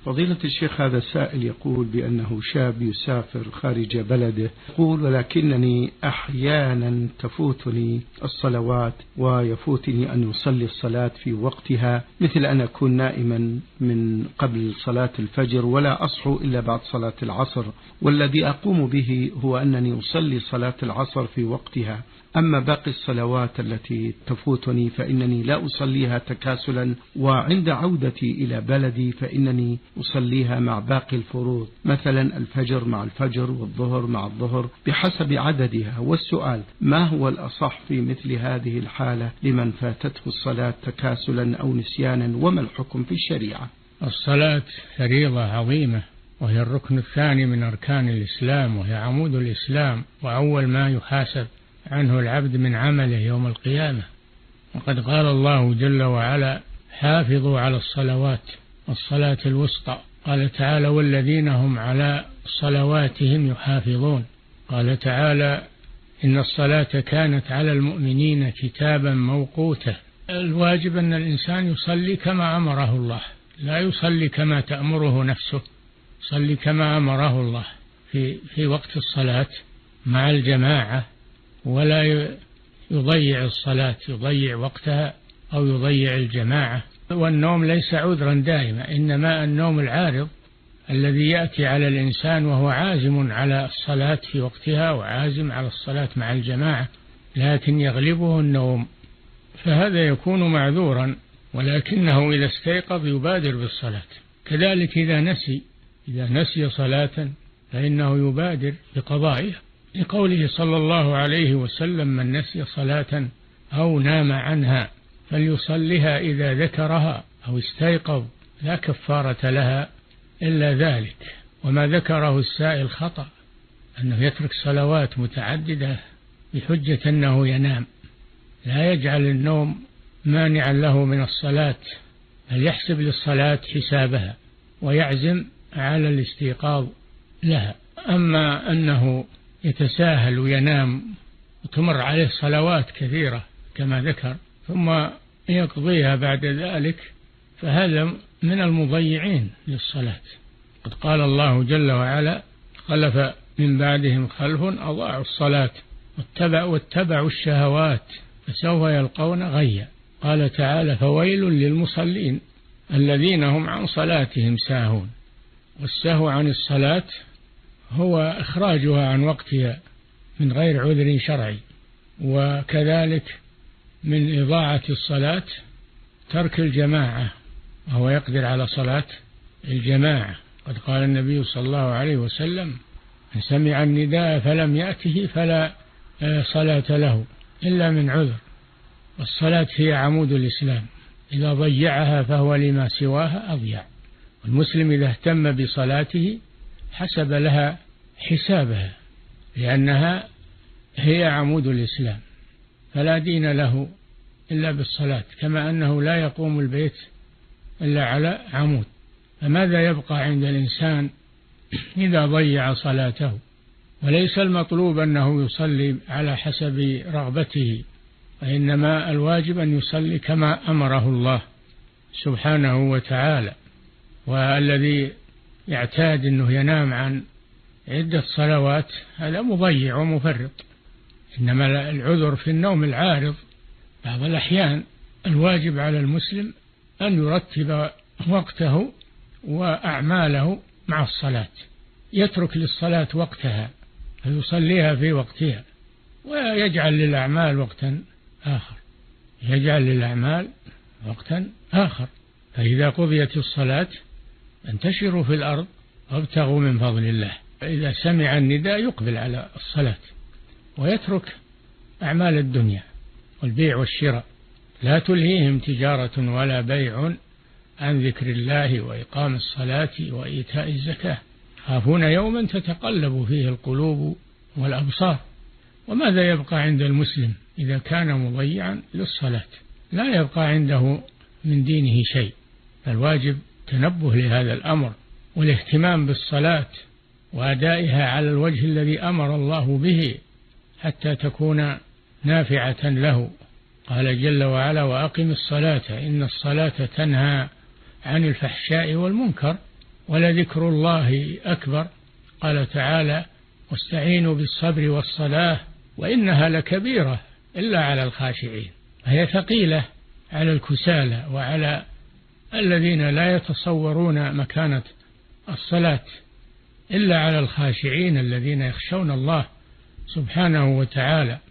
فضيلة الشيخ، هذا السائل يقول بأنه شاب يسافر خارج بلده، يقول: ولكنني أحيانا تفوتني الصلوات ويفوتني أن أصلي الصلاة في وقتها، مثل أن أكون نائما من قبل صلاة الفجر ولا أصحو إلا بعد صلاة العصر، والذي أقوم به هو أنني أصلي صلاة العصر في وقتها، أما باقي الصلوات التي تفوتني فإنني لا أصليها تكاسلا، وعند عودتي إلى بلدي فإنني أصليها مع باقي الفروض، مثلا الفجر مع الفجر والظهر مع الظهر بحسب عددها. والسؤال: ما هو الأصح في مثل هذه الحالة لمن فاتته الصلاة تكاسلا أو نسيانا، وما الحكم في الشريعة؟ الصلاة فريضة عظيمة، وهي الركن الثاني من أركان الإسلام، وهي عمود الإسلام، وأول ما يحاسب عنه العبد من عمله يوم القيامة. وقد قال الله جل وعلا: حافظوا على الصلوات والصلاة الوسطى. قال تعالى: والذين هم على صلواتهم يحافظون. قال تعالى: إن الصلاة كانت على المؤمنين كتابا موقوتا. الواجب أن الإنسان يصلي كما أمره الله، لا يصلي كما تأمره نفسه، يصلي كما أمره الله في وقت الصلاة مع الجماعة، ولا يضيع الصلاة، يضيع وقتها أو يضيع الجماعة. والنوم ليس عذرا دائما، إنما النوم العارض الذي يأتي على الإنسان وهو عازم على الصلاة في وقتها وعازم على الصلاة مع الجماعة، لكن يغلبه النوم، فهذا يكون معذورا، ولكنه إذا استيقظ يبادر بالصلاة. كذلك إذا نسي صلاة فإنه يبادر بقضائها، لقوله صلى الله عليه وسلم: من نسي صلاة أو نام عنها فليصلها إذا ذكرها أو استيقظ، لا كفارة لها إلا ذلك. وما ذكره السائل خطأ، أنه يترك صلوات متعددة بحجة أنه ينام، لا يجعل النوم مانعا له من الصلاة، بل يحسب للصلاة حسابها ويعزم على الاستيقاظ لها. أما أنه يتساهل وينام وتمر عليه صلوات كثيرة كما ذكر ثم يقضيها بعد ذلك، فهذا من المضيعين للصلاة. قد قال الله جل وعلا: خلف من بعدهم خلف أضاعوا الصلاة واتبعوا الشهوات فسوف يلقون غيا. قال تعالى: فويل للمصلين الذين هم عن صلاتهم ساهون. والسهو عن الصلاة هو إخراجها عن وقتها من غير عذر شرعي، وكذلك من إضاعة الصلاة ترك الجماعة، وهو يقدر على صلاة الجماعة. قد قال النبي صلى الله عليه وسلم: من سمع النداء فلم يأته فلا صلاة له إلا من عذر. والصلاة هي عمود الإسلام، إذا ضيعها فهو لما سواها أضيع. والمسلم إذا اهتم بصلاته حسب لها حسابها، لأنها هي عمود الإسلام، فلا دين له إلا بالصلاة، كما أنه لا يقوم البيت إلا على عمود. فماذا يبقى عند الإنسان إذا ضيع صلاته؟ وليس المطلوب أنه يصلي على حسب رغبته، وإنما الواجب أن يصلي كما أمره الله سبحانه وتعالى. والذي يعتاد أنه ينام عن عدة صلوات هذا مضيع ومفرط. إنما العذر في النوم العارض بعض الأحيان. الواجب على المسلم أن يرتب وقته وأعماله مع الصلاة، يترك للصلاة وقتها فيصليها في وقتها، ويجعل للأعمال وقتا آخر. فإذا قضيت الصلاة انتشروا في الأرض وابتغوا من فضل الله. فإذا سمع النداء يقبل على الصلاة ويترك أعمال الدنيا والبيع والشراء. لا تلهيهم تجارة ولا بيع عن ذكر الله وإقام الصلاة وإيتاء الزكاة خافون يوما تتقلب فيه القلوب والأبصار. وماذا يبقى عند المسلم إذا كان مضيعا للصلاة؟ لا يبقى عنده من دينه شيء. الواجب تنبه لهذا الأمر والاهتمام بالصلاة وأدائها على الوجه الذي أمر الله به حتى تكون نافعة له. قال جل وعلا: وأقم الصلاة إن الصلاة تنهى عن الفحشاء والمنكر. ولذكر الله أكبر. قال تعالى: واستعينوا بالصبر والصلاة وإنها لكبيرة إلا على الخاشعين. هي ثقيلة على الكسالى وعلى الذين لا يتصورون مكانة الصلاة، إلا على الخاشعين الذين يخشون الله سبحانه وتعالى.